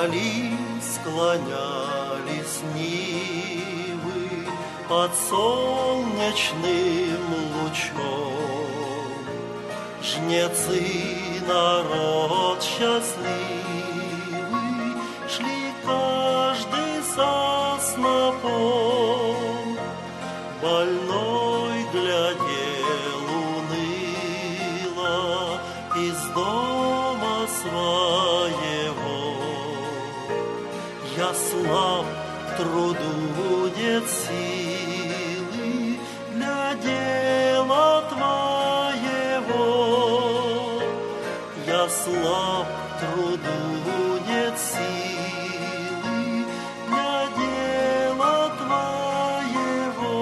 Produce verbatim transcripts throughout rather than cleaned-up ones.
Вдали склонялись нивы под солнечным лучом. Жнецы, народ счастливый, шли каждый со снопом. Больной глядел уныло из дома своего. Я слаб, к труду нет силы для дела Твоего. Я слаб, к труду нет силы для дела Твоего.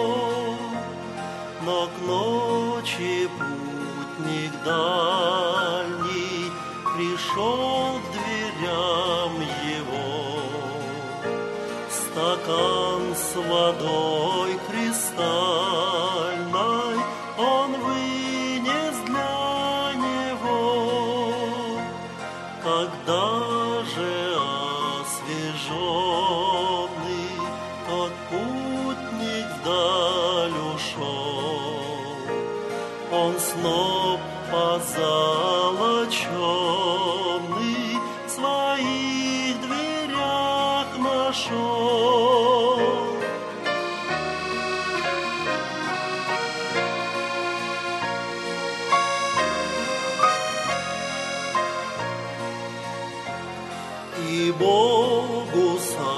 Но к ночи путник дальний пришел к дверям его. Стакан с водой кристальной он вынес для него. Когда же освеженный тот путник вдаль ушел, он сноп позолоченный в своих дверях нашел. И Богу со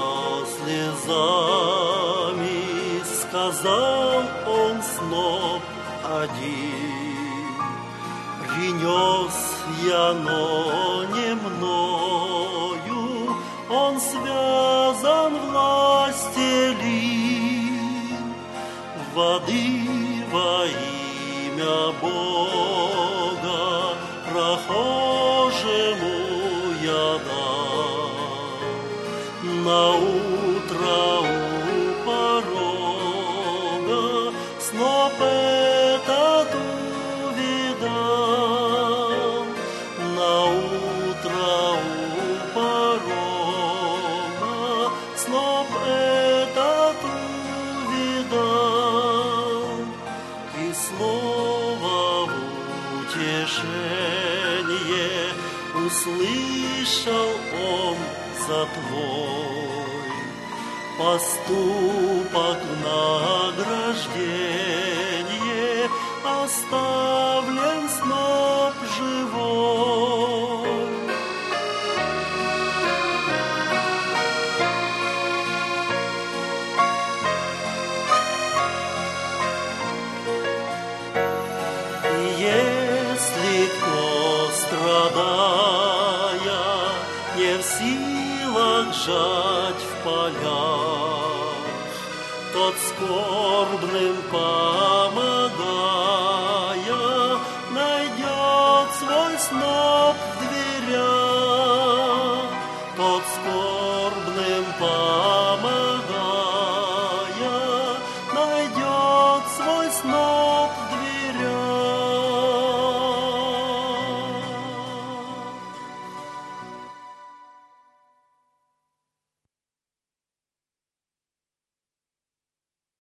слезами сказал он сноп один: принес я, но не мною, он связан властелин. Воды во имя Бога прохожему я дам. Наутро у порога сноп этот увидал. Наутро у порога сноп этот увидал. И слово в утешение услышал он за Твой поступок, награждение, оставлен сноп живой. И если кто, страдая, не в силах жать в полях, тот скорбным помогает.